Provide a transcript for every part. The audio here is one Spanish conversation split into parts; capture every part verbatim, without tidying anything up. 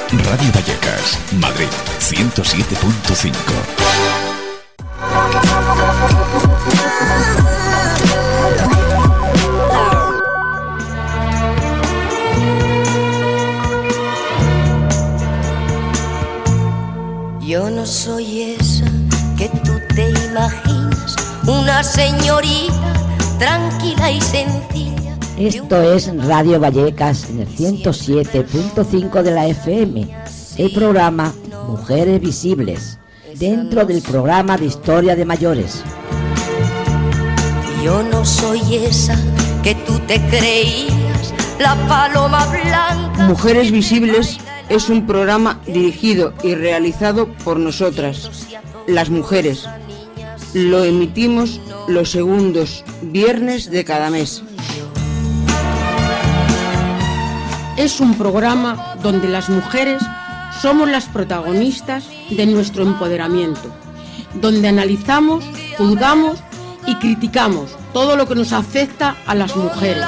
Radio Vallecas, Madrid, ciento siete punto cinco. Yo no soy esa que tú te imaginas, una señorita tranquila y sencilla. Esto es Radio Vallecas en el ciento siete punto cinco de la F M, el programa Mujeres Visibles, dentro del programa de Historia de Mayores. Yo no soy esa que tú te creías, la paloma blanca. Mujeres Visibles es un programa dirigido y realizado por nosotras, las mujeres. Lo emitimos los segundos viernes de cada mes. Es un programa donde las mujeres somos las protagonistas de nuestro empoderamiento, donde analizamos, juzgamos y criticamos todo lo que nos afecta a las mujeres.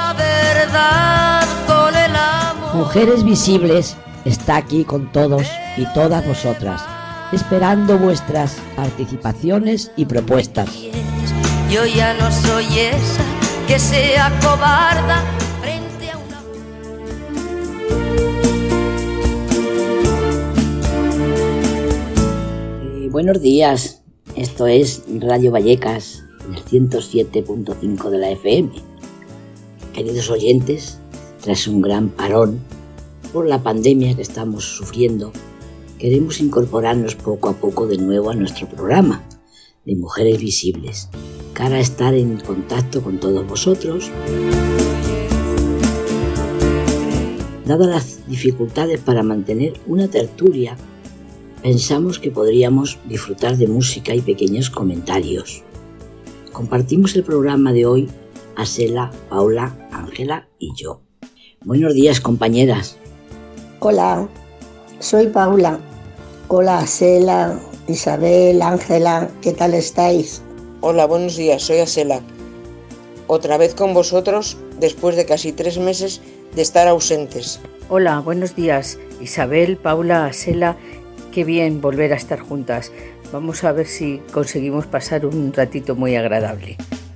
Mujeres Visibles está aquí con todos y todas vosotras, esperando vuestras participaciones y propuestas. Yo ya no soy esa que sea cobarda frente a una... Eh, buenos días, esto es Radio Vallecas, en el ciento siete punto cinco de la F M. Queridos oyentes, tras un gran parón por la pandemia que estamos sufriendo, queremos incorporarnos poco a poco de nuevo a nuestro programa de Mujeres Visibles, cara a estar en contacto con todos vosotros. Dadas las dificultades para mantener una tertulia, pensamos que podríamos disfrutar de música y pequeños comentarios. Compartimos el programa de hoy Asela, Paula, Ángela y yo. Buenos días, compañeras. Hola, soy Paula. Hola, Asela, Isabel, Ángela, ¿qué tal estáis? Hola, buenos días, soy Asela. Otra vez con vosotros después de casi tres meses de estar ausentes. Hola, buenos días, Isabel, Paula, Asela, qué bien volver a estar juntas. Vamos a ver si conseguimos pasar un ratito muy agradable.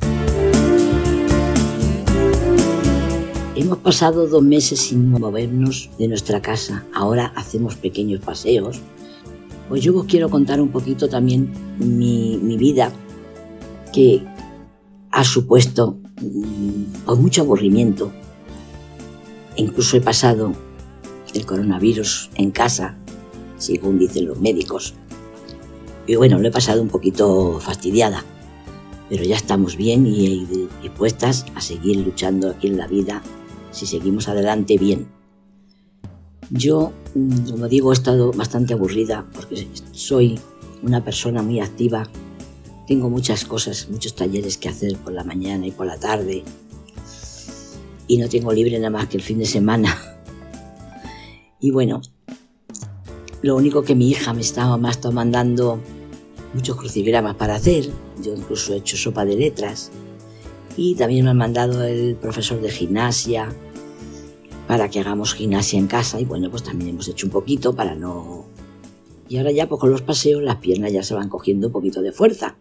Hemos pasado dos meses sin movernos de nuestra casa. Ahora hacemos pequeños paseos. Pues yo os quiero contar un poquito también mi, mi vida, que ha supuesto pues, mucho aburrimiento. Incluso he pasado el coronavirus en casa, según dicen los médicos. Y bueno, lo he pasado un poquito fastidiada, pero ya estamos bien y dispuestas a seguir luchando aquí en la vida. Si seguimos adelante, bien. Yo, como digo, he estado bastante aburrida porque soy una persona muy activa. Tengo muchas cosas, muchos talleres que hacer por la mañana y por la tarde. Y no tengo libre nada más que el fin de semana. Y bueno, lo único que mi hija me estaba más mandando muchos crucigramas para hacer. Yo incluso he hecho sopa de letras. Y también me han mandado el profesor de gimnasia para que hagamos gimnasia en casa. Y bueno, pues también hemos hecho un poquito para no... Y ahora ya pues con los paseos las piernas ya se van cogiendo un poquito de fuerza.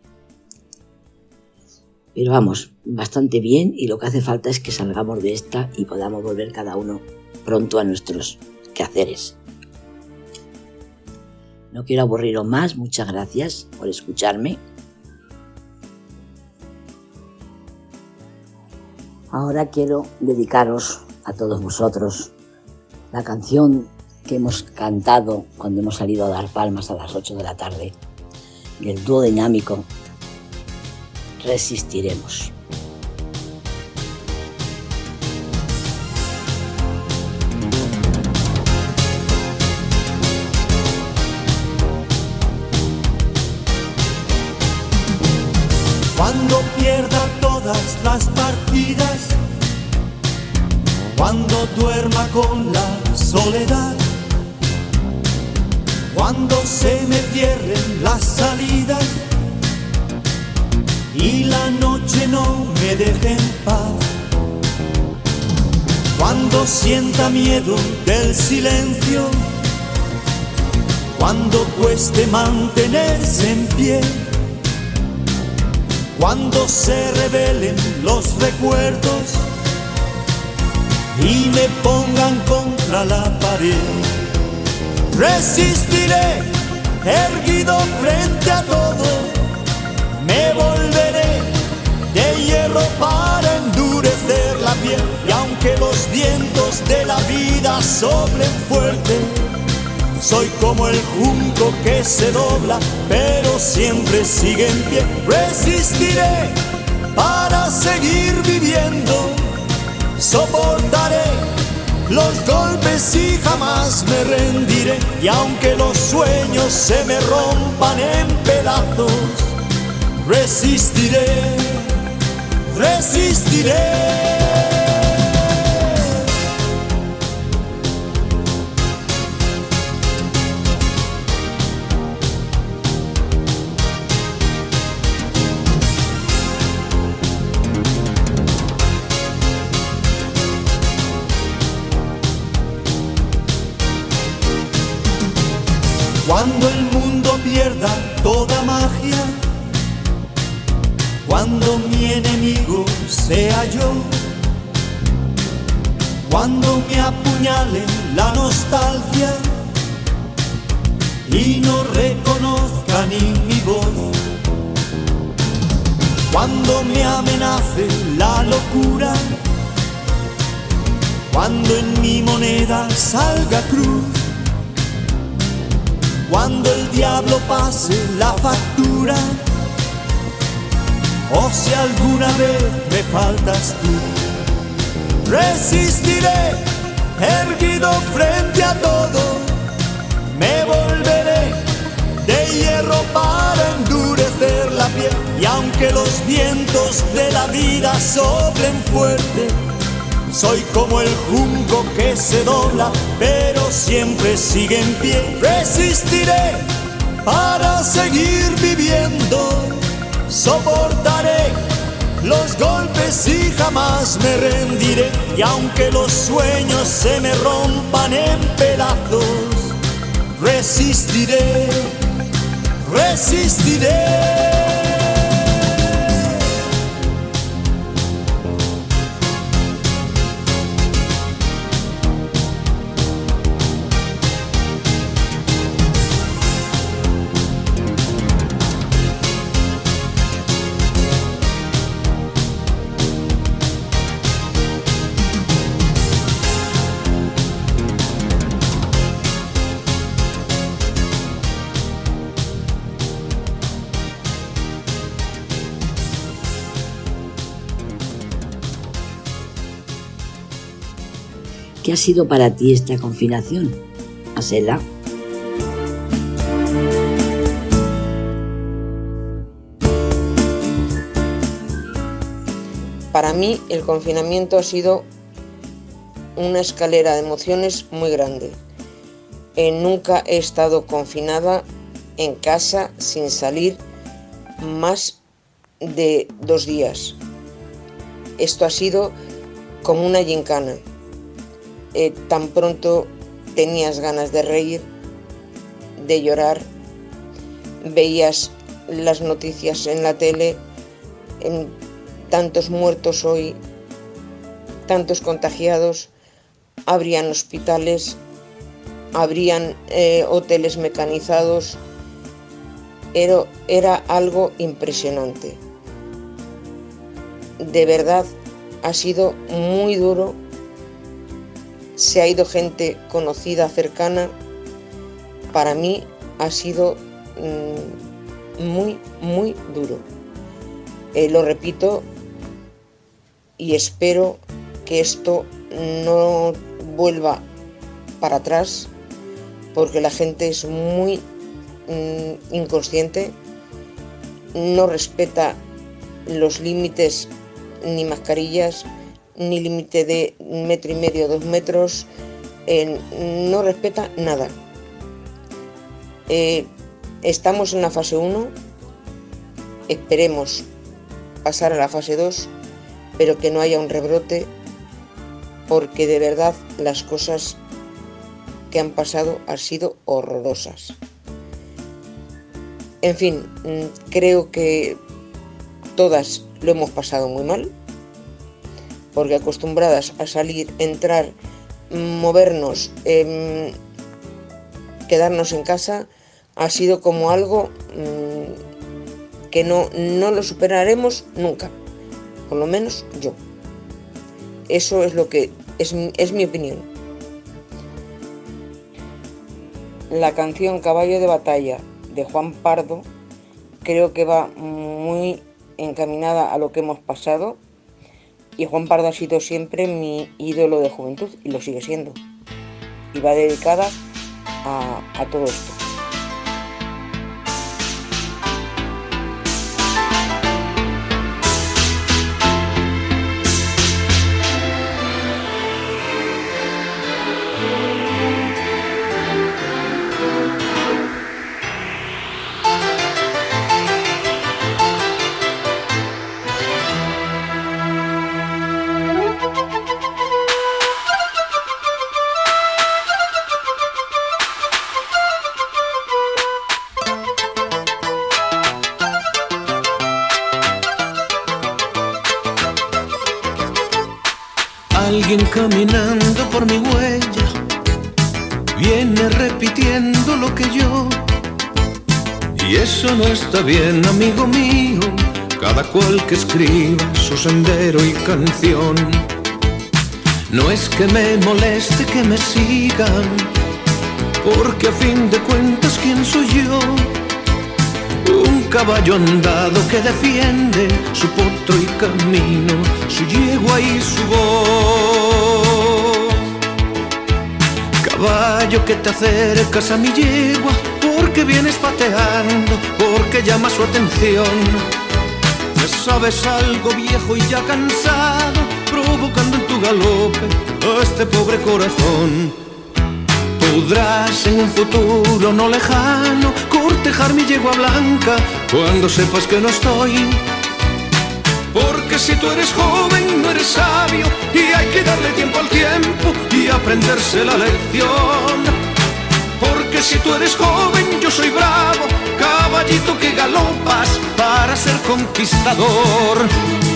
Pero vamos, bastante bien, y lo que hace falta es que salgamos de esta y podamos volver cada uno pronto a nuestros quehaceres. No quiero aburriros más, muchas gracias por escucharme. Ahora quiero dedicaros a todos vosotros la canción que hemos cantado cuando hemos salido a dar palmas a las ocho de la tarde, del dúo dinámico Resistiremos. Cuando pierda todas las partidas, cuando duerma con la soledad, cuando se me cierren las salidas y la noche no me deje en paz, cuando sienta miedo del silencio cuando cueste mantenerse en pie, cuando se revelen los recuerdos y me pongan contra la pared. Resistiré, erguido frente a todo, me volveré de hierro para endurecer la piel. Y aunque los vientos de la vida soplen fuerte, soy como el junco que se dobla, pero siempre sigue en pie. Resistiré para seguir viviendo, soportaré los golpes y jamás me rendiré. Y aunque los sueños se me rompan en pedazos, resistiré, resistiré. Cuando el mundo pierda toda magia, cuando mi enemigo sea yo, cuando me apuñale la nostalgia y no reconozca ni mi voz, cuando me amenace la locura, cuando en mi moneda salga cruz, cuando el diablo pase la factura, o si alguna vez me faltas tú, resistiré, erguido frente a todo, me volveré de hierro para endurecer la piel. Y aunque los vientos de la vida soplen fuerte, soy como el junco que se dobla, pero siempre sigue en pie. Resistiré para seguir viviendo, soportaré los golpes y jamás me rendiré. Y aunque los sueños se me rompan en pedazos, resistiré, resistiré. ¿Qué ha sido para ti esta confinación, Asela? Para mí el confinamiento ha sido una escalera de emociones muy grande. Eh, nunca he estado confinada en casa sin salir más de dos días. Esto ha sido como una gincana. Eh, tan pronto tenías ganas de reír, de llorar, veías las noticias en la tele, en tantos muertos hoy, tantos contagiados, habrían hospitales, habrían eh, hoteles mecanizados, era, era algo impresionante. De verdad ha sido muy duro. Se ha ido gente conocida, cercana. Para mí ha sido mmm, muy, muy duro. Eh, lo repito y espero que esto no vuelva para atrás, porque la gente es muy mmm, inconsciente, no respeta los límites ni mascarillas, ni límite de un metro y medio, dos metros, eh, no respeta nada. Eh, estamos en la fase uno, esperemos pasar a la fase dos, pero que no haya un rebrote, porque de verdad las cosas que han pasado han sido horrorosas. En fin, creo que todas lo hemos pasado muy mal, porque acostumbradas a salir, entrar, movernos, eh, quedarnos en casa, ha sido como algo mmm, que no, no lo superaremos nunca, por lo menos yo. Eso es lo que es, es mi opinión. La canción Caballo de Batalla de Juan Pardo creo que va muy encaminada a lo que hemos pasado, y Juan Pardo ha sido siempre mi ídolo de juventud y lo sigue siendo, y va dedicada a, a todo esto. Alguien caminando por mi huella viene repitiendo lo que yo, y eso no está bien, amigo mío. Cada cual que escriba su sendero y canción. No es que me moleste que me sigan, porque a fin de cuentas, ¿quién soy yo? Un caballo andado que defiende su potro y camino, su yegua y su voz. Caballo que te acercas a mi yegua, porque vienes pateando, porque llama su atención. Me sabes algo viejo y ya cansado, provocando en tu galope a este pobre corazón. Podrás en un futuro no lejano cortejar mi yegua blanca cuando sepas que no estoy. Porque si tú eres joven no eres sabio, y hay que darle tiempo al tiempo y aprenderse la lección. Porque si tú eres joven yo soy bravo, caballito que galopas para ser conquistador.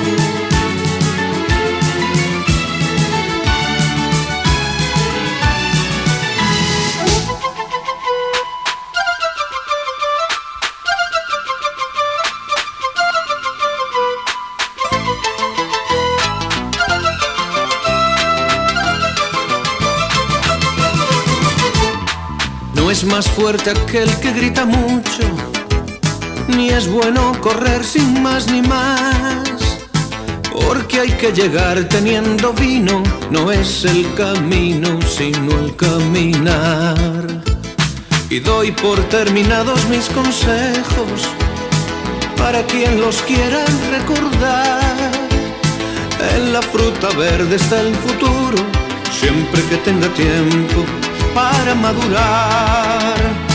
No es más fuerte aquel que grita mucho, ni es bueno correr sin más ni más, porque hay que llegar teniendo vino, no es el camino sino el caminar. Y doy por terminados mis consejos para quien los quiera recordar. En la fruta verde está el futuro, siempre que tenga tiempo para madurar.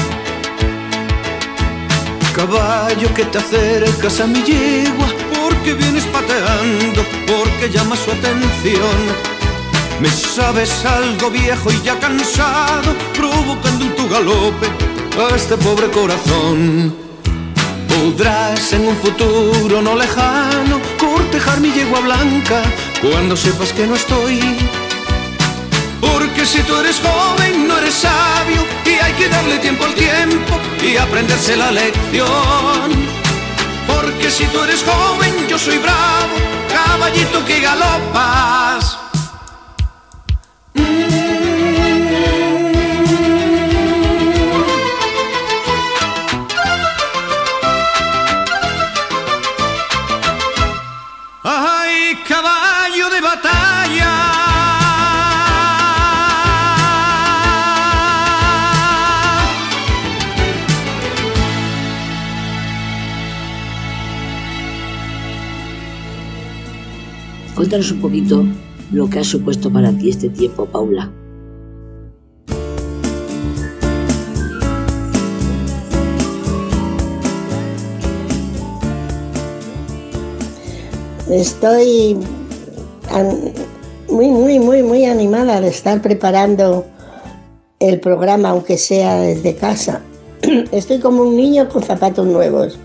Caballo que te acercas a mi yegua, porque vienes pateando, porque llama su atención. Me sabes algo viejo y ya cansado, provocando en tu galope a este pobre corazón. Podrás en un futuro no lejano cortejar mi yegua blanca cuando sepas que no estoy. Porque si tú eres joven no eres sabio, y hay que darle tiempo al tiempo y aprenderse la lección. Porque si tú eres joven yo soy bravo, caballito que galopas. ¡Ay, caballo de batalla! Cuéntanos un poquito lo que ha supuesto para ti este tiempo, Paula. Estoy muy, muy, muy, muy animada de estar preparando el programa, aunque sea desde casa. Estoy como un niño con zapatos nuevos.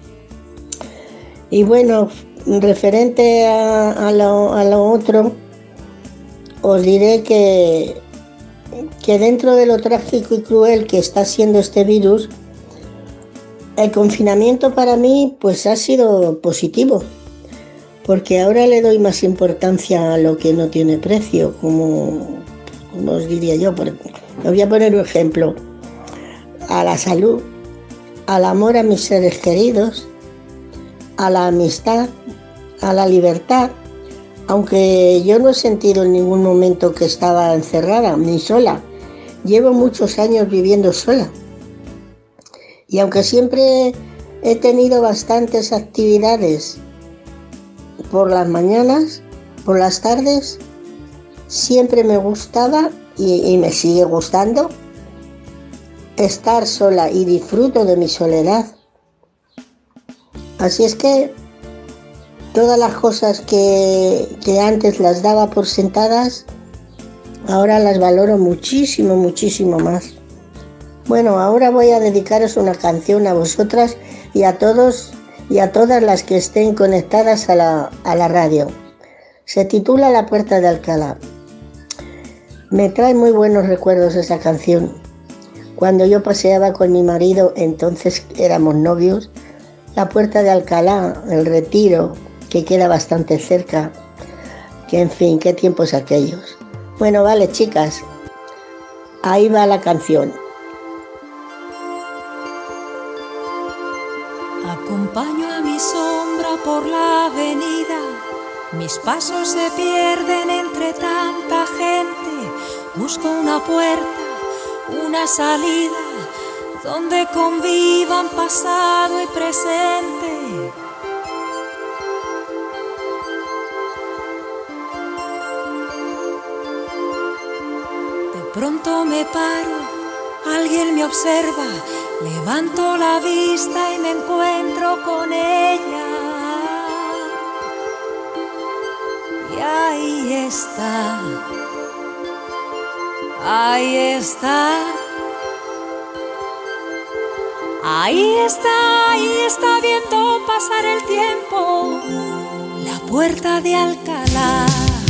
Y bueno, referente a, a, lo, a lo otro, os diré que, que dentro de lo trágico y cruel que está siendo este virus, el confinamiento para mí pues ha sido positivo, porque ahora le doy más importancia a lo que no tiene precio, como, como os diría yo. Por, os voy a poner un ejemplo: a la salud, al amor a mis seres queridos, a la amistad, a la libertad, aunque yo no he sentido en ningún momento que estaba encerrada ni sola. Llevo muchos años viviendo sola. Y aunque siempre he tenido bastantes actividades por las mañanas, por las tardes, siempre me gustaba y, y me sigue gustando estar sola y disfruto de mi soledad. Así es que todas las cosas que, que antes las daba por sentadas, ahora las valoro muchísimo, muchísimo más. Bueno, ahora voy a dedicaros una canción a vosotras y a todos y a todas las que estén conectadas a la, a la radio. Se titula La Puerta de Alcalá. Me trae muy buenos recuerdos esa canción. Cuando yo paseaba con mi marido, entonces éramos novios, la Puerta de Alcalá, el Retiro, que queda bastante cerca. Que en fin, qué tiempos aquellos. Bueno, vale, chicas, ahí va la canción. Acompaño a mi sombra por la avenida, mis pasos se pierden entre tanta gente. Busco una puerta, una salida, donde convivan pasado y presente. De pronto me paro, alguien me observa. Levanto la vista y me encuentro con ella. Y ahí está, ahí está, ahí está, ahí está viendo pasar el tiempo, la Puerta de Alcalá.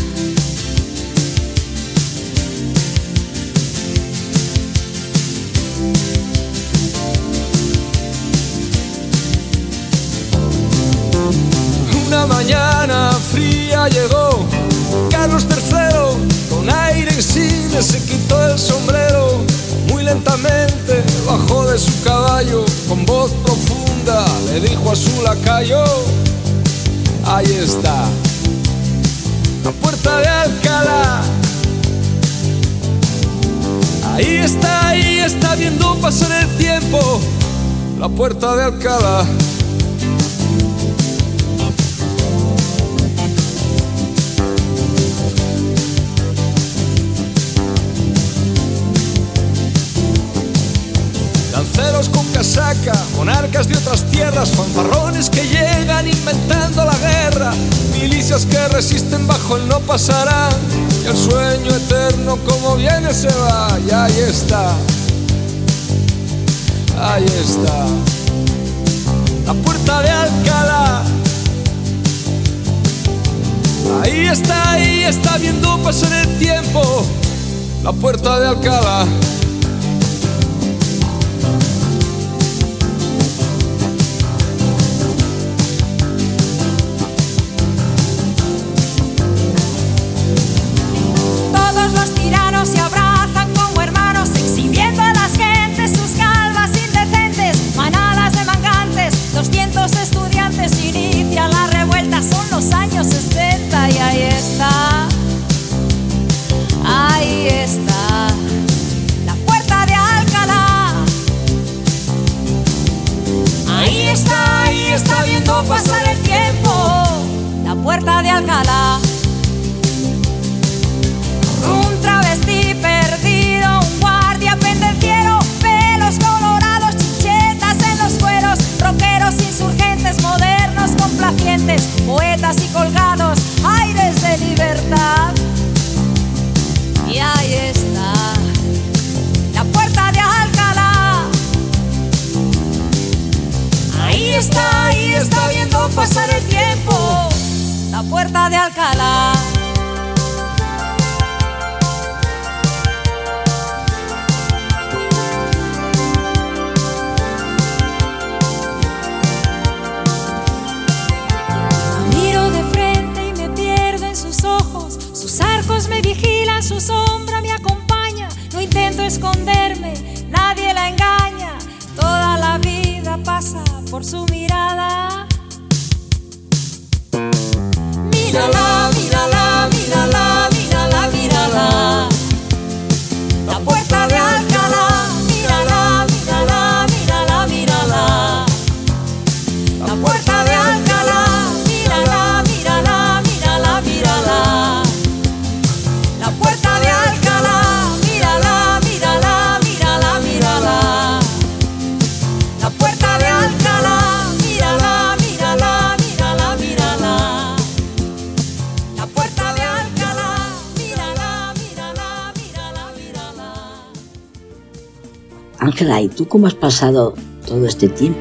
Una mañana fría llegó Carlos tercero, con aire insigne se quitó el sombrero. Muy lentamente bajó de su caballo, con voz profunda le dijo a su lacayo: ahí está, la Puerta de Alcalá. Ahí está, ahí está viendo pasar el tiempo, la Puerta de Alcalá. Lanceros con casaca, monarcas de otras tierras, fanfarrones que llegan inventando la guerra, milicias que resisten bajo el no pasarán, y el sueño eterno como viene se va. Y ahí está, ahí está, la Puerta de Alcalá. Ahí está, ahí está viendo pasar el tiempo, la Puerta de Alcalá. Se abrazan como hermanos, exhibiendo a las gentes sus calvas indecentes. Manadas de mangantes, doscientos estudiantes inician la revuelta. Son los años sesenta y ahí está, ahí está, está ahí, está viendo pasar el tiempo. La puerta de Alcalá. La miro de frente y me pierdo en sus ojos. Sus arcos me vigilan, su sombra me acompaña. No intento esconderme, nadie la engaña. Toda la vida pasa por su mirada. Mírala, mírala, mírala, mírala, mírala. La puerta de Alcalá. Mírala, mírala, mírala, mírala. La puerta de Alcalá. Mírala, mírala, mírala, mírala. La puerta de Alcalá. Mírala, mírala, mírala, mírala. La puerta de Alcalá. Mírala, mírala, mírala, mírala. La puerta de Alcalá. Mírala, mírala, mírala, mírala. Ángela, ¿y tú cómo has pasado todo este tiempo?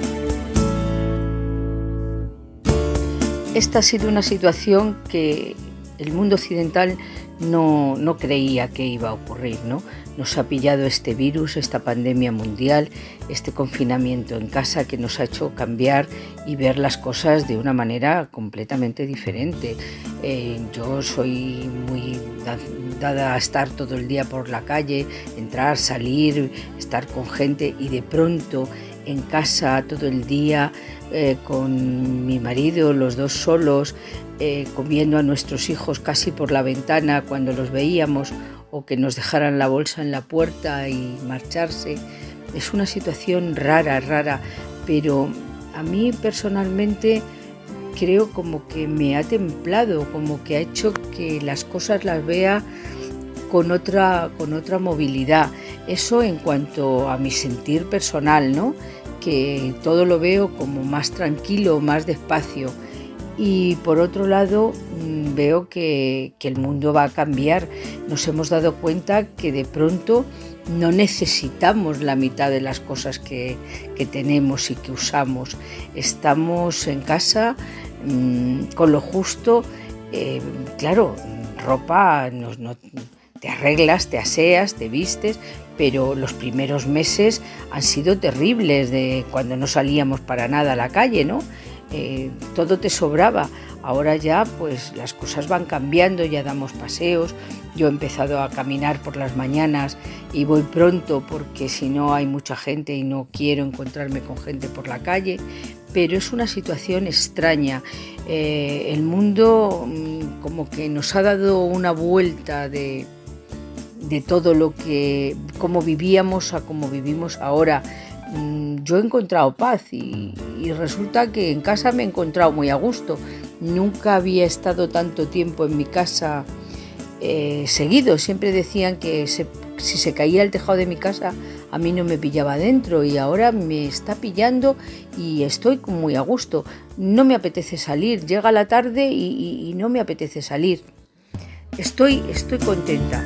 Esta ha sido una situación que el mundo occidental no, no creía que iba a ocurrir, ¿no? Nos ha pillado este virus, esta pandemia mundial, este confinamiento en casa que nos ha hecho cambiar y ver las cosas de una manera completamente diferente. Eh, yo soy muy dada a estar todo el día por la calle, entrar, salir, estar con gente, y de pronto en casa todo el día eh, con mi marido, los dos solos, eh, comiendo a nuestros hijos casi por la ventana cuando los veíamos, o que nos dejaran la bolsa en la puerta y marcharse. Es una situación rara, rara, pero a mí personalmente creo como que me ha templado, como que ha hecho que las cosas las vea con otra, con otra movilidad. Eso en cuanto a mi sentir personal, ¿no? Que todo lo veo como más tranquilo, más despacio. Y por otro lado veo que, que el mundo va a cambiar. Nos hemos dado cuenta que de pronto no necesitamos la mitad de las cosas que, que tenemos y que usamos. Estamos en casa mmm, con lo justo. Eh, claro, ropa, no, no, te arreglas, te aseas, te vistes, pero los primeros meses han sido terribles, de cuando no salíamos para nada a la calle, ¿no? Eh, todo te sobraba. Ahora ya pues las cosas van cambiando, ya damos paseos. Yo he empezado a caminar por las mañanas y voy pronto porque si no hay mucha gente y no quiero encontrarme con gente por la calle, pero es una situación extraña. Eh, el mundo mmm, como que nos ha dado una vuelta de, de todo lo que, cómo vivíamos a cómo vivimos ahora. Yo he encontrado paz y, y resulta que en casa me he encontrado muy a gusto. Nunca había estado tanto tiempo en mi casa eh, seguido. Siempre decían que se, si se caía el tejado de mi casa a mí no me pillaba dentro, y ahora me está pillando y estoy muy a gusto. No me apetece salir, llega la tarde y, y, y no me apetece salir. Estoy, estoy contenta.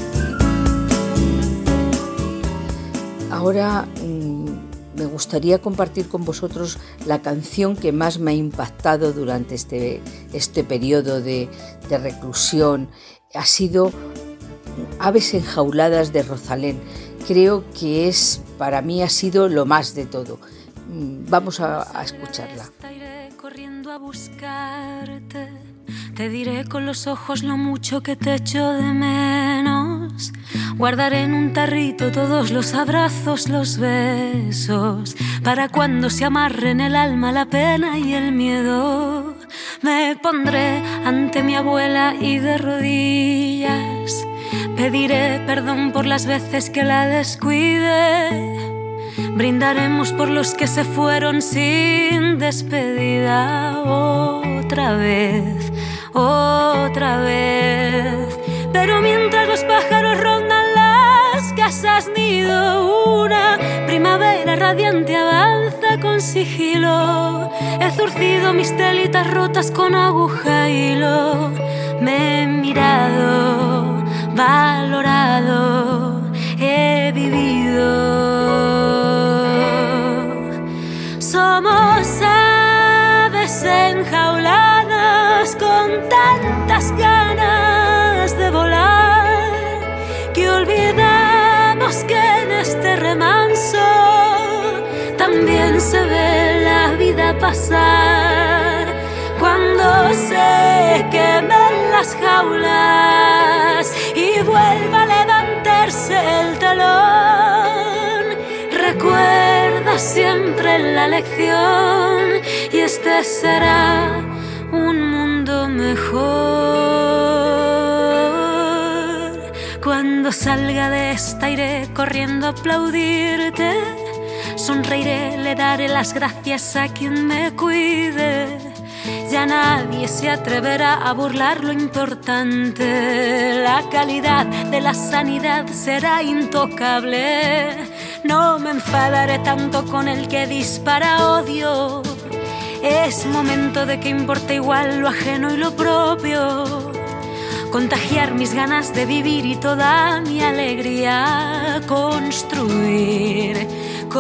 Ahora me gustaría compartir con vosotros la canción que más me ha impactado durante este, este periodo de, de reclusión. Ha sido Aves enjauladas de Rosalén. Creo que es, para mí ha sido lo más de todo. Vamos a, a escucharla. Iré corriendo a buscarte. Te diré con los ojos lo mucho que te echo de menos. Guardaré en un tarrito todos los abrazos, los besos, para cuando se amarren el alma, la pena y el miedo. Me pondré ante mi abuela y de rodillas pediré perdón por las veces que la descuide. Brindaremos por los que se fueron sin despedida. Otra vez, otra vez. Pero mientras los pájaros rondan las casas nido, una primavera radiante avanza con sigilo. He zurcido mis telitas rotas con aguja y hilo. Me he mirado, valorado, he vivido. Somos remanso, también se ve la vida pasar. Cuando se quemen las jaulas y vuelva a levantarse el telón, recuerda siempre la lección y este será un mundo mejor. Cuando salga de esta iré corriendo a aplaudirte, sonreiré, le daré las gracias a quien me cuide. Ya nadie se atreverá a burlar lo importante. La calidad de la sanidad será intocable. No me enfadaré tanto con el que dispara odio. Es momento de que importe igual lo ajeno y lo propio. Contagiar mis ganas de vivir y toda mi alegría. Construir,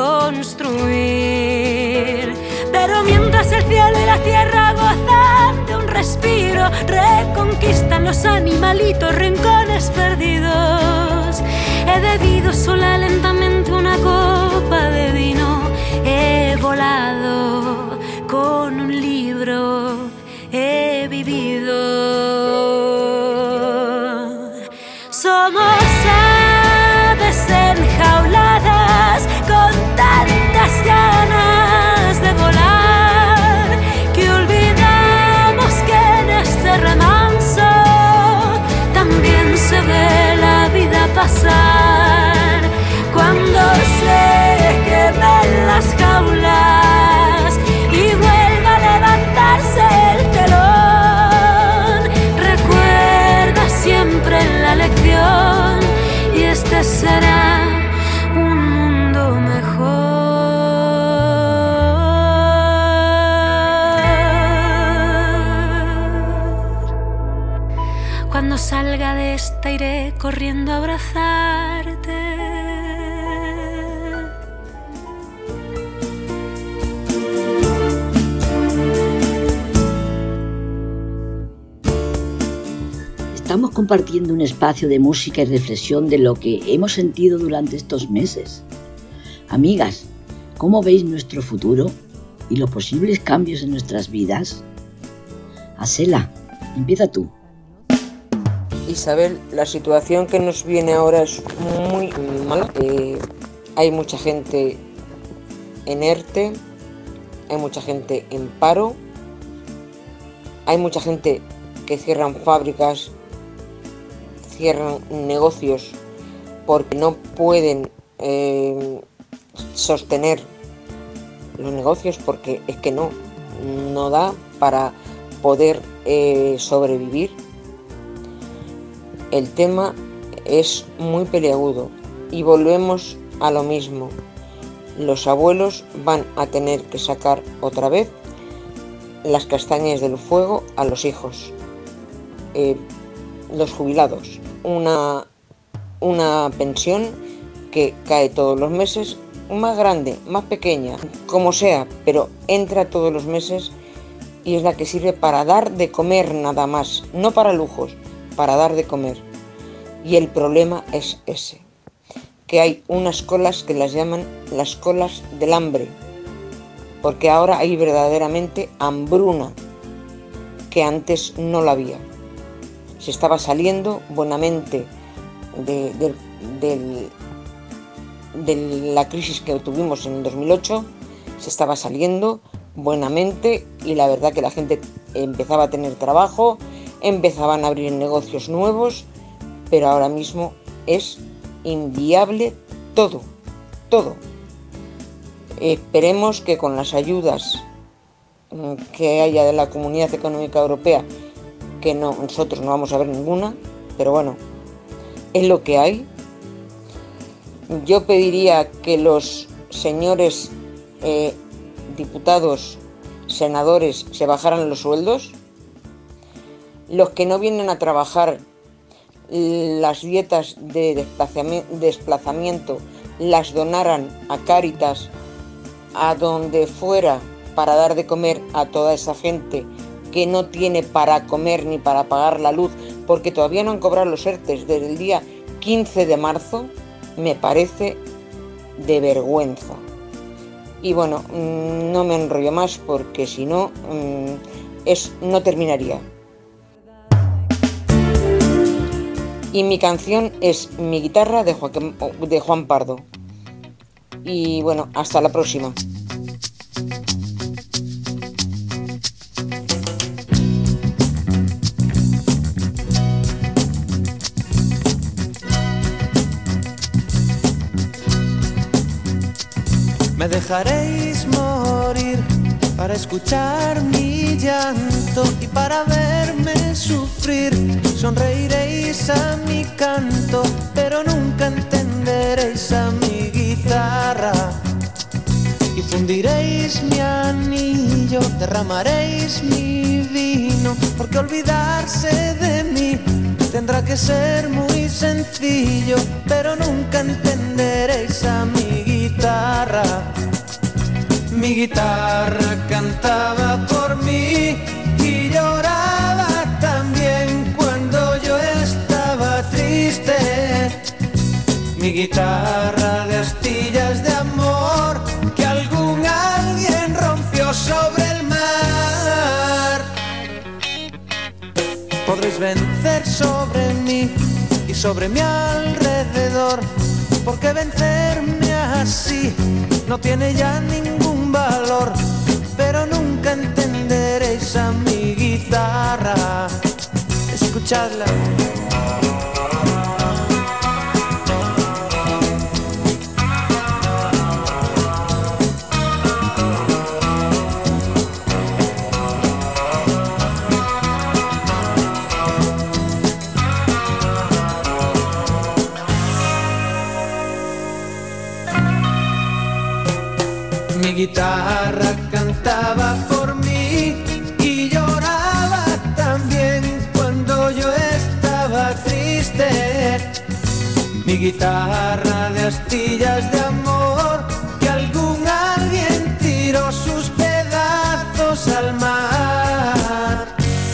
construir. Pero mientras el cielo y la tierra gozan de un respiro, reconquistan los animalitos rincones perdidos. He bebido sola lentamente una copa de vino. He volado con un libro. He vivido. Somos aves enjauladas con tantas ganas de volar que olvidamos que en este remanso también se ve la vida pasar. Cuando se quemen las jaulas y vuelva a levantarse el telón, recuerda siempre la lección y este será un mundo mejor. Cuando salga de esta iré corriendo a abrazarte. Estamos compartiendo un espacio de música y reflexión de lo que hemos sentido durante estos meses. Amigas, ¿cómo veis nuestro futuro y los posibles cambios en nuestras vidas? Asela, empieza tú. Isabel, la situación que nos viene ahora es muy mala. Eh, hay mucha gente en ERTE, hay mucha gente en paro, hay mucha gente que cierran fábricas, cierran negocios porque no pueden eh, sostener los negocios porque es que no, no da para poder eh, sobrevivir. El tema es muy peliagudo y volvemos a lo mismo. Los abuelos van a tener que sacar otra vez las castañas del fuego a los hijos. Eh, los jubilados, una, una pensión que cae todos los meses, más grande, más pequeña, como sea, pero entra todos los meses y es la que sirve para dar de comer nada más, no para lujos, para dar de comer. Y el problema es ese, que hay unas colas que las llaman las colas del hambre, porque ahora hay verdaderamente hambruna, que antes no la había. Se estaba saliendo buenamente de, de, de, de la crisis que tuvimos en el dos mil ocho, se estaba saliendo buenamente y la verdad que la gente empezaba a tener trabajo, empezaban a abrir negocios nuevos, pero ahora mismo es inviable todo, todo. Esperemos que con las ayudas que haya de la Comunidad Económica Europea, que no, nosotros no vamos a ver ninguna, pero bueno, es lo que hay. Yo pediría que los señores eh, diputados, senadores, se bajaran los sueldos. Los que no vienen a trabajar, las dietas de desplazamiento las donaran a Cáritas, a donde fuera, para dar de comer a toda esa gente que no tiene para comer ni para pagar la luz, porque todavía no han cobrado los ERTES desde el día quince de marzo, me parece de vergüenza. Y bueno, no me enrollo más porque si no, es, no terminaría. Y mi canción es Mi guitarra de, Joaquín, de Juan Pardo. Y bueno, hasta la próxima. Me dejaréis morir para escuchar mi llanto y para verme sufrir. Sonreiréis a mi canto, pero nunca entenderéis a mi guitarra. Y fundiréis mi anillo, derramaréis mi vino, porque olvidarse de mí tendrá que ser muy sencillo, pero nunca entenderéis a mi guitarra. Mi guitarra cantaba por mí y lloraba también cuando yo estaba triste. Mi guitarra de astillas de amor que algún alguien rompió sobre el mar. Podréis vencer sobre mí y sobre mi alrededor, porque vencerme así no tiene ya ningún valor, pero nunca entenderéis a mi guitarra. Escuchadla. Mi guitarra cantaba por mí y lloraba también cuando yo estaba triste. Mi guitarra de astillas de amor que algún alguien tiró sus pedazos al mar.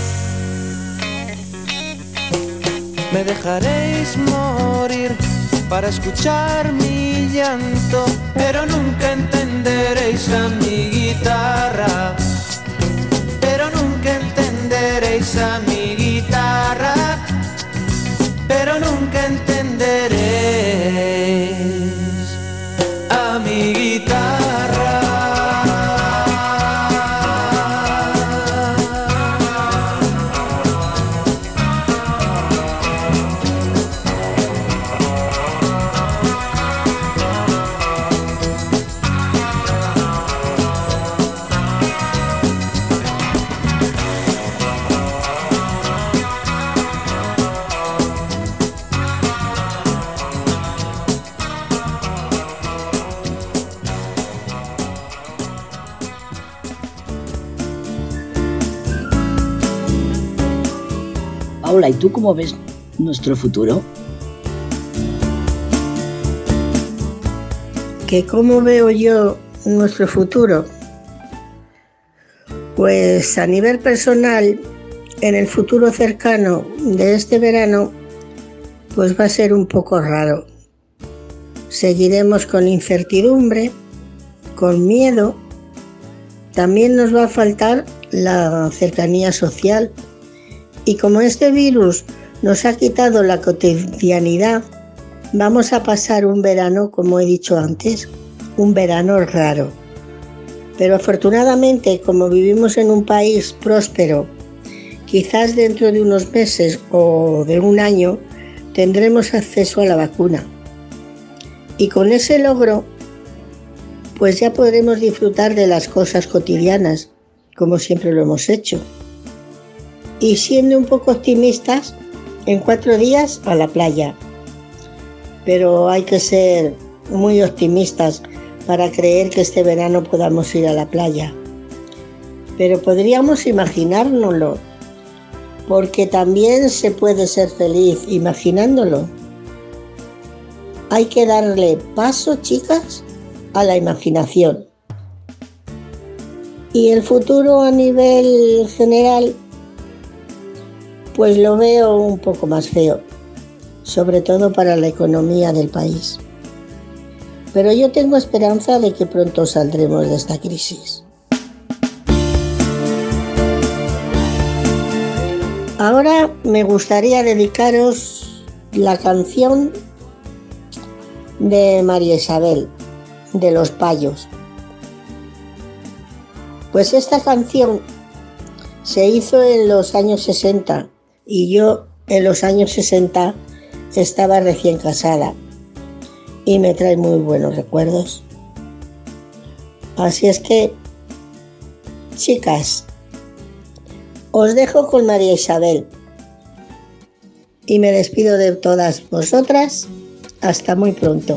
Me dejaréis morir para escuchar mi llanto, pero nunca entenderéis a mi guitarra. Pero nunca entenderéis a mi guitarra. Pero nunca entenderéis a mi guitarra. Paula, ¿y tú cómo ves nuestro futuro? ¿Que cómo veo yo nuestro futuro? Pues a nivel personal, en el futuro cercano de este verano, pues va a ser un poco raro. Seguiremos con incertidumbre, con miedo. También nos va a faltar la cercanía social. Y como este virus nos ha quitado la cotidianidad, vamos a pasar un verano, como he dicho antes, un verano raro. Pero afortunadamente, como vivimos en un país próspero, quizás dentro de unos meses o de un año tendremos acceso a la vacuna. Y con ese logro, pues ya podremos disfrutar de las cosas cotidianas, como siempre lo hemos hecho. Y siendo un poco optimistas, en cuatro días a la playa. Pero hay que ser muy optimistas para creer que este verano podamos ir a la playa. Pero podríamos imaginárnoslo, porque también se puede ser feliz imaginándolo. Hay que darle paso, chicas, a la imaginación. Y el futuro a nivel general, pues lo veo un poco más feo, sobre todo para la economía del país. Pero yo tengo esperanza de que pronto saldremos de esta crisis. Ahora me gustaría dedicaros la canción de María Isabel, de Los Payos. Pues esta canción se hizo en los años sesenta y yo en los años sesenta estaba recién casada y me trae muy buenos recuerdos. Así es que, chicas, os dejo con María Isabel y me despido de todas vosotras. Hasta muy pronto.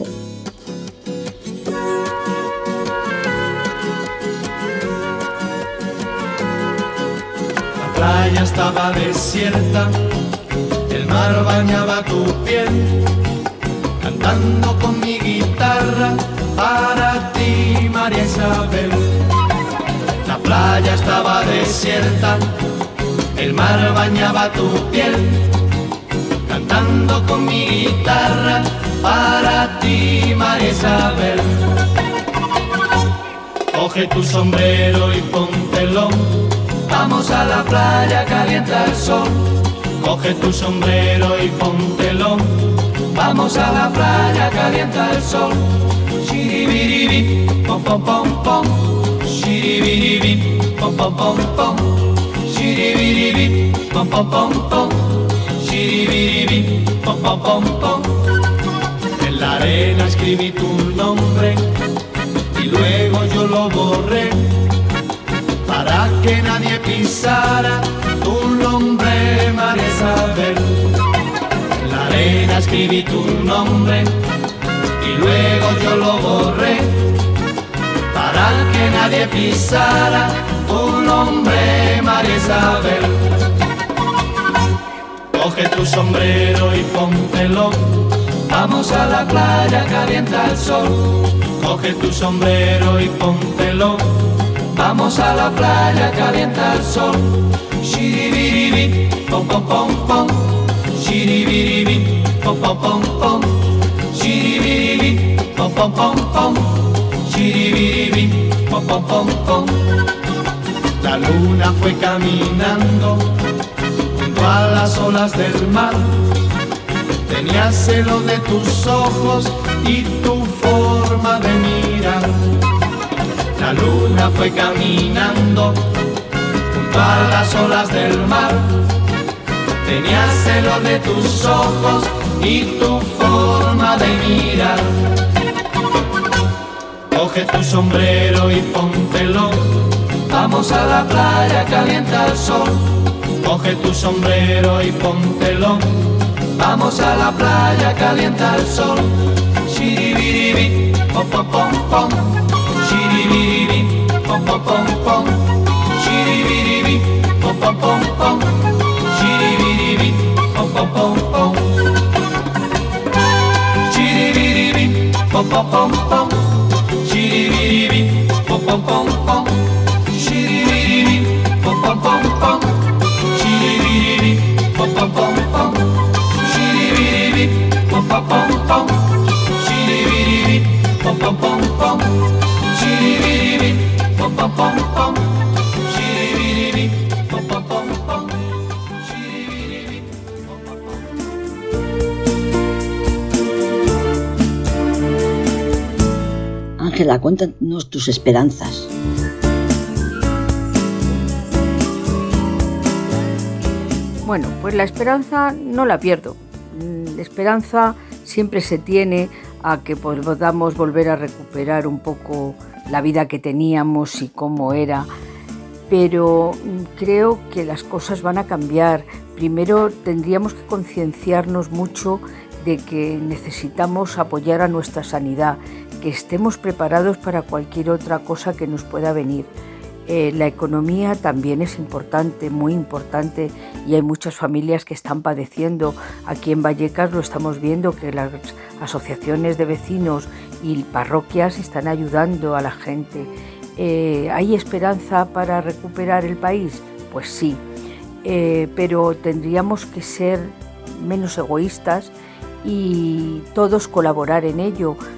La playa estaba desierta, el mar bañaba tu piel, cantando con mi guitarra para ti, María Isabel. La playa estaba desierta, el mar bañaba tu piel, cantando con mi guitarra para ti, María Isabel. Coge tu sombrero y póntelo, vamos a la playa, calienta el sol. Coge tu sombrero y póntelo, vamos a la playa, calienta el sol. Shiribiribi, pom pom pom pom, shiribiribi, pom pom pom pom, shiribiribi, pom pom pom pom, shiribiribi, pom pom pom pom. En la arena escribí tu nombre y luego yo lo borré para que nadie pisara tu nombre, María Isabel. En la arena escribí tu nombre y luego yo lo borré para que nadie pisara tu nombre, María Isabel. Coge tu sombrero y póntelo, vamos a la playa, calienta el sol. Coge tu sombrero y póntelo, vamos a la playa, calienta el sol. Shiribiribi, pom pom pom pom, shiribiribi, pom pom pom pom, shiribiribi, pom pom pom pom, shiribiribi, pom pom pom pom. La luna fue caminando junto a las olas del mar, tenía celo de tus ojos y tu forma de mirar. La luna fue caminando junto a las olas del mar, tenía celo de tus ojos y tu forma de mirar. Coge tu sombrero y póntelo, vamos a la playa, calienta el sol. Coge tu sombrero y póntelo, vamos a la playa, calienta el sol. Shiribiribi, pom pom pom pom, shiribiribi, pom pom pom pom, shiribiribi, pom pom pom pom, shiribiribi, pom pom pom pom, shiribiribi, pom pom pom pom, shiribiribi, pom pom pom pom, shiribiribi, pom pom pom pom, shiribiribi, pom pom pom pom, shiribiribi, pom pom pom pom, shiribiribi, pom pom pom pom, shiribiribi, pom pom pom pom, shiribiribi, pom pom pom pom, shiribiribi, pom pom pom. Ángela, cuéntanos tus esperanzas. Bueno, pues la esperanza no la pierdo. La esperanza siempre se tiene a que podamos volver a recuperar un poco la vida que teníamos y cómo era, pero creo que las cosas van a cambiar. Primero tendríamos que concienciarnos mucho de que necesitamos apoyar a nuestra sanidad, que estemos preparados para cualquier otra cosa que nos pueda venir. Eh, la economía también es importante, muy importante, y hay muchas familias que están padeciendo. Aquí en Vallecas lo estamos viendo, que las asociaciones de vecinos y parroquias están ayudando a la gente. Eh, ¿Hay esperanza para recuperar el país? Pues sí, eh, pero tendríamos que ser menos egoístas y todos colaborar en ello.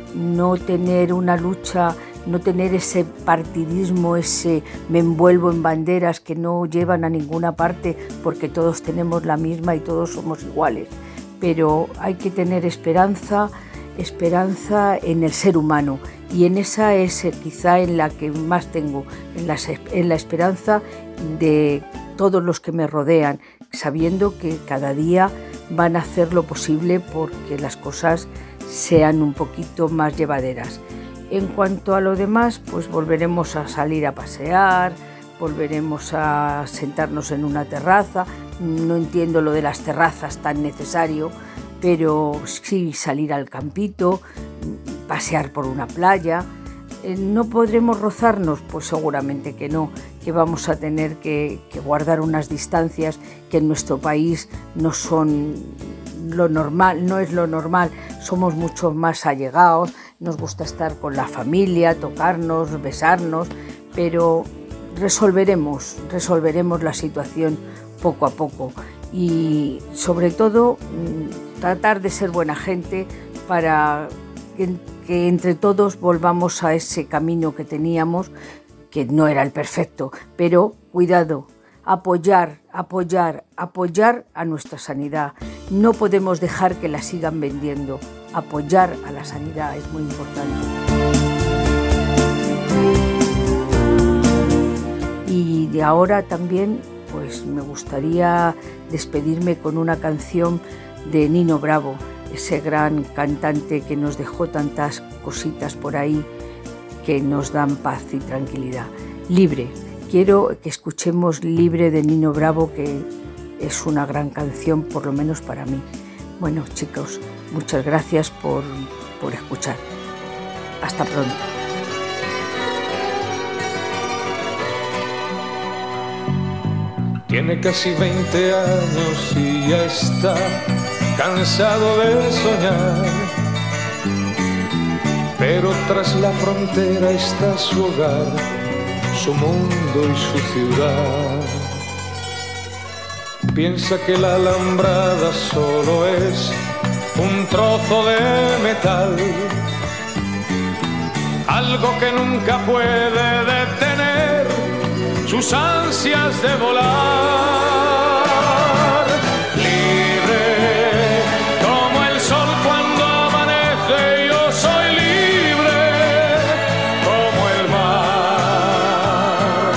no tener una lucha, no tener ese partidismo, ese me envuelvo en banderas que no llevan a ninguna parte, porque todos tenemos la misma y todos somos iguales. Pero hay que tener esperanza, esperanza en el ser humano, y en esa es quizá en la que más tengo, en la, en la esperanza de todos los que me rodean, sabiendo que cada día van a hacer lo posible porque las cosas sean un poquito más llevaderas. En cuanto a lo demás, pues volveremos a salir a pasear, volveremos a sentarnos en una terraza. No entiendo lo de las terrazas tan necesario, pero sí salir al campito, pasear por una playa. ¿No podremos rozarnos? Pues seguramente que no, que vamos a tener que, que guardar unas distancias que en nuestro país no son lo normal, no es lo normal. Somos mucho más allegados, nos gusta estar con la familia, tocarnos, besarnos, pero resolveremos, resolveremos la situación poco a poco y sobre todo tratar de ser buena gente para que, que entre todos volvamos a ese camino que teníamos, que no era el perfecto, pero cuidado, apoyar, apoyar, apoyar a nuestra sanidad. No podemos dejar que la sigan vendiendo. Apoyar a la sanidad es muy importante. Y de ahora también, pues me gustaría despedirme con una canción de Nino Bravo, ese gran cantante que nos dejó tantas cositas por ahí que nos dan paz y tranquilidad. Libre. Quiero que escuchemos Libre de Nino Bravo, que es una gran canción, por lo menos para mí. Bueno, chicos, muchas gracias por, por escuchar. Hasta pronto. Tiene casi veinte años y ya está cansado de soñar, pero tras la frontera está su hogar, su mundo y su ciudad. Piensa que la alambrada solo es un trozo de metal, algo que nunca puede detener sus ansias de volar. Libre como el sol cuando amanece, yo soy libre como el mar.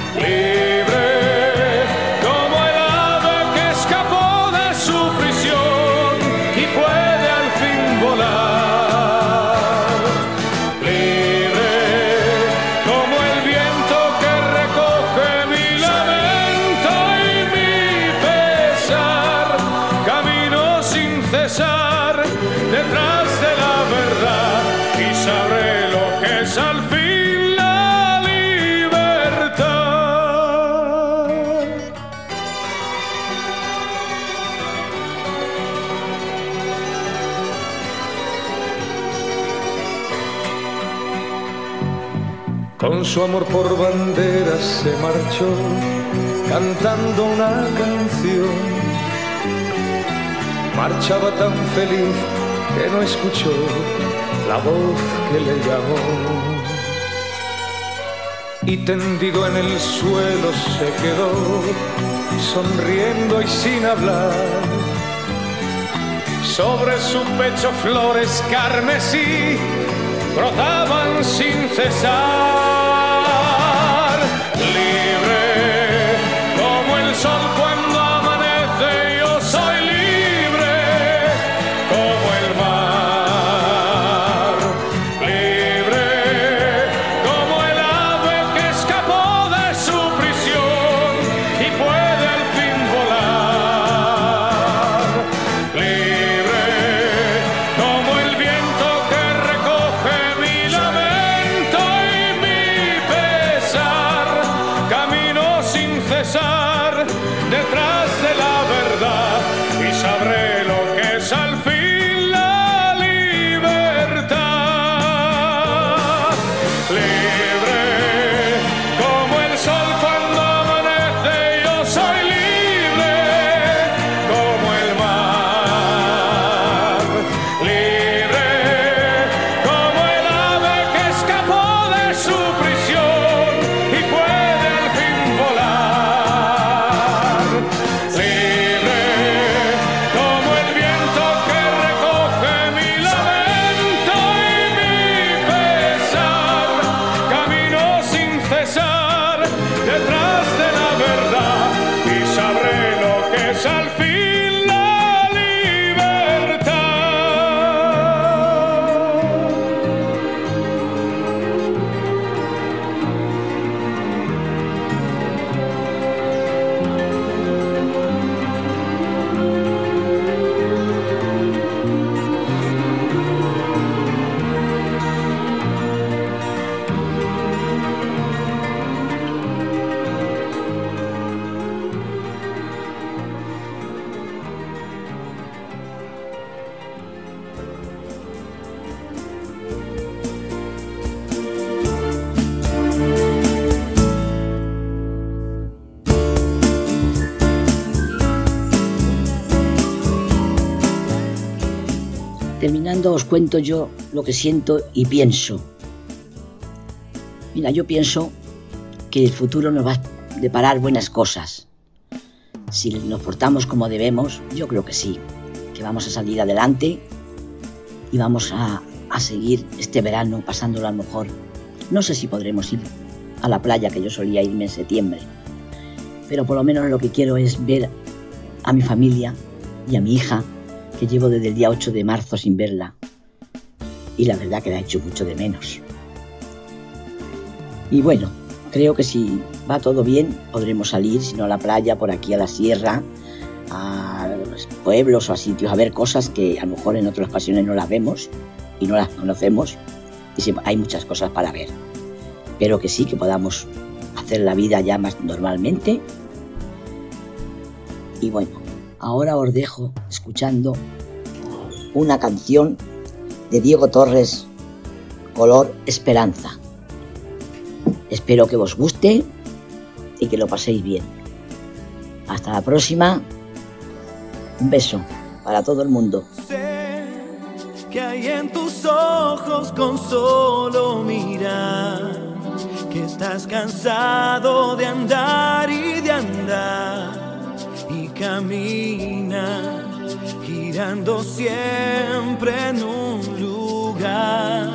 Libre como el ave que escapó de su prisión y puede al fin volar. Libre como el viento que recoge mi lamento y mi pesar. Camino sin cesar detrás de la verdad y sabré lo que es al fin la libertad. Con su amor por banderas se marchó cantando una canción. Marchaba tan feliz que no escuchó la voz que le llamó. Y tendido en el suelo se quedó, sonriendo y sin hablar. Sobre su pecho flores carmesí brotaban sin cesar. Libre como el sol cuando amanece, yo soy libre como el mar. Libre como el ave que escapó de su prisión y puede al fin volar. Libre como el viento que recoge mi lamento y mi terminando os cuento yo lo que siento y pienso. Mira, yo pienso que el futuro nos va a deparar buenas cosas. Si nos portamos como debemos, yo creo que sí, que vamos a salir adelante y vamos a, a seguir este verano pasándolo a lo mejor. No sé si podremos ir a la playa, que yo solía irme en septiembre, pero por lo menos lo que quiero es ver a mi familia y a mi hija, que llevo desde el día ocho de marzo sin verla, y la verdad que la he hecho mucho de menos. Y bueno, creo que si va todo bien podremos salir, si no a la playa, por aquí a la sierra, a los pueblos o a sitios, a ver cosas que a lo mejor en otras ocasiones no las vemos y no las conocemos, y hay muchas cosas para ver. Pero que sí, que podamos hacer la vida ya más normalmente. Y bueno, ahora os dejo escuchando una canción de Diego Torres, Color Esperanza. Espero que os guste y que lo paséis bien. Hasta la próxima. Un beso para todo el mundo. Sé que hay en tus ojos con solo mirar, que estás cansado de andar y de andar, y camina girando siempre en un lugar.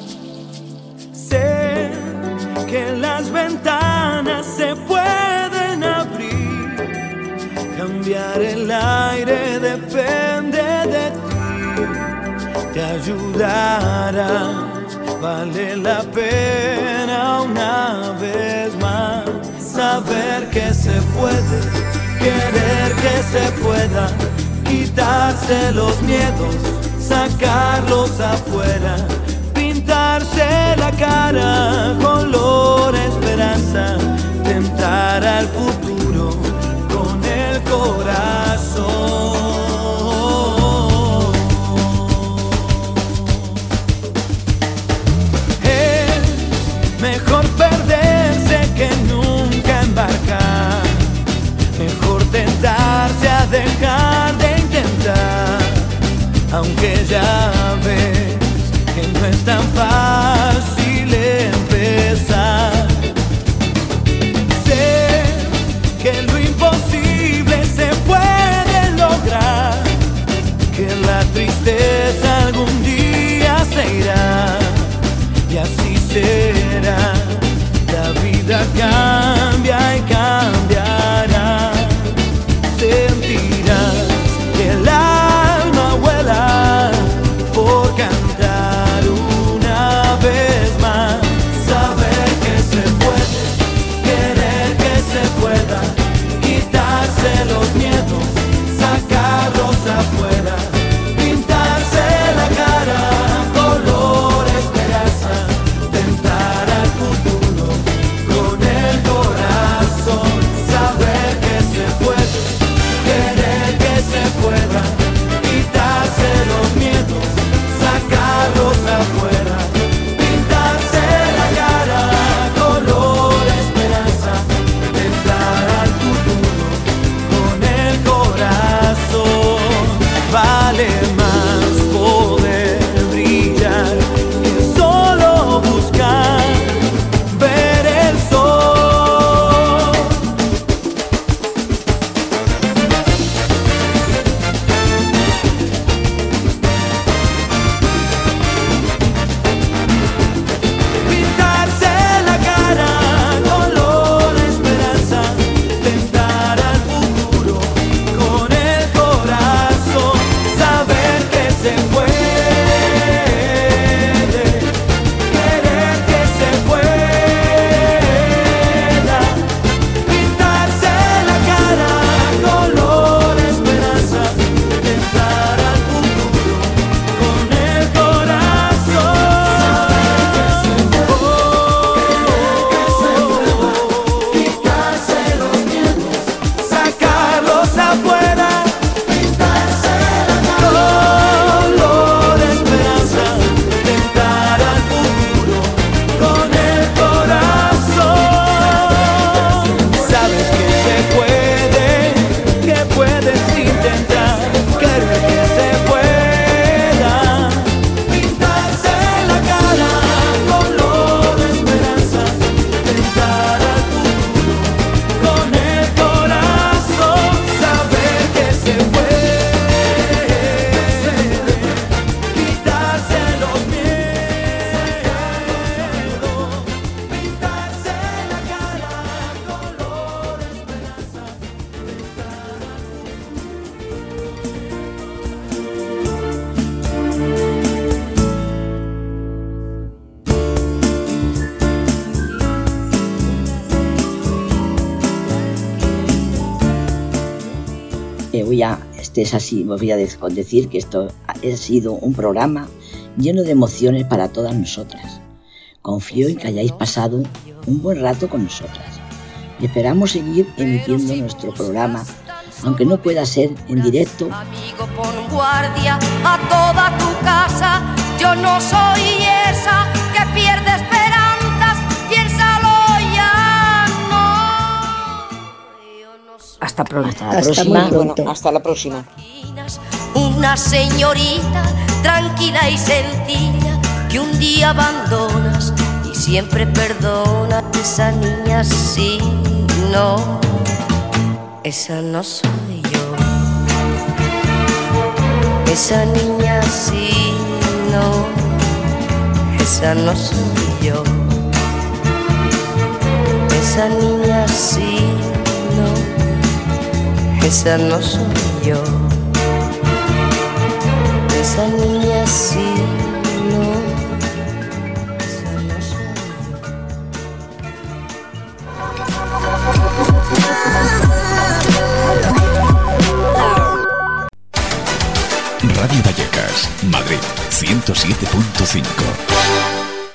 Sé que las ventanas se pueden abrir, cambiar el aire depende de ti, te ayudará. Vale la pena una vez más saber que se puede, querer que se pueda, quitarse los miedos, sacarlos afuera, pintarse la cara color esperanza, tentar al futuro con el corazón. Mejor perderse que nunca embarcar, mejor tentarse a dejar de intentar, aunque ya ves que no es tan fácil empezar. Sé que lo imposible se puede lograr, que la tristeza algún día se irá, y así será, la vida cambia y cambiará. Sentirás que el alma vuela por cantar una vez más. Saber que se puede, querer que se pueda, quitarse los miedos, sacarlos afuera, pintarse la cara color esperanza, tentar al futuro con el voy a, este es así, os voy a decir que esto ha sido un programa lleno de emociones para todas nosotras. Confío en que hayáis pasado un buen rato con nosotras y esperamos seguir emitiendo nuestro programa, aunque no pueda ser en directo. Amigo, pon guardia a toda tu casa. Yo no soy esa que pierde esperanzas. Piénsalo ya, no. Hasta pronto. Hasta la próxima. Bueno, hasta la próxima. Una señorita tranquila y sencilla que un día abandonas y siempre perdona. Esa niña sí, no, esa no soy yo. Esa niña sí, no, esa no soy yo. Esa niña sí, no, esa no soy yo. Esa niña sí, no. Radio Vallecas, Madrid, ciento siete punto cinco.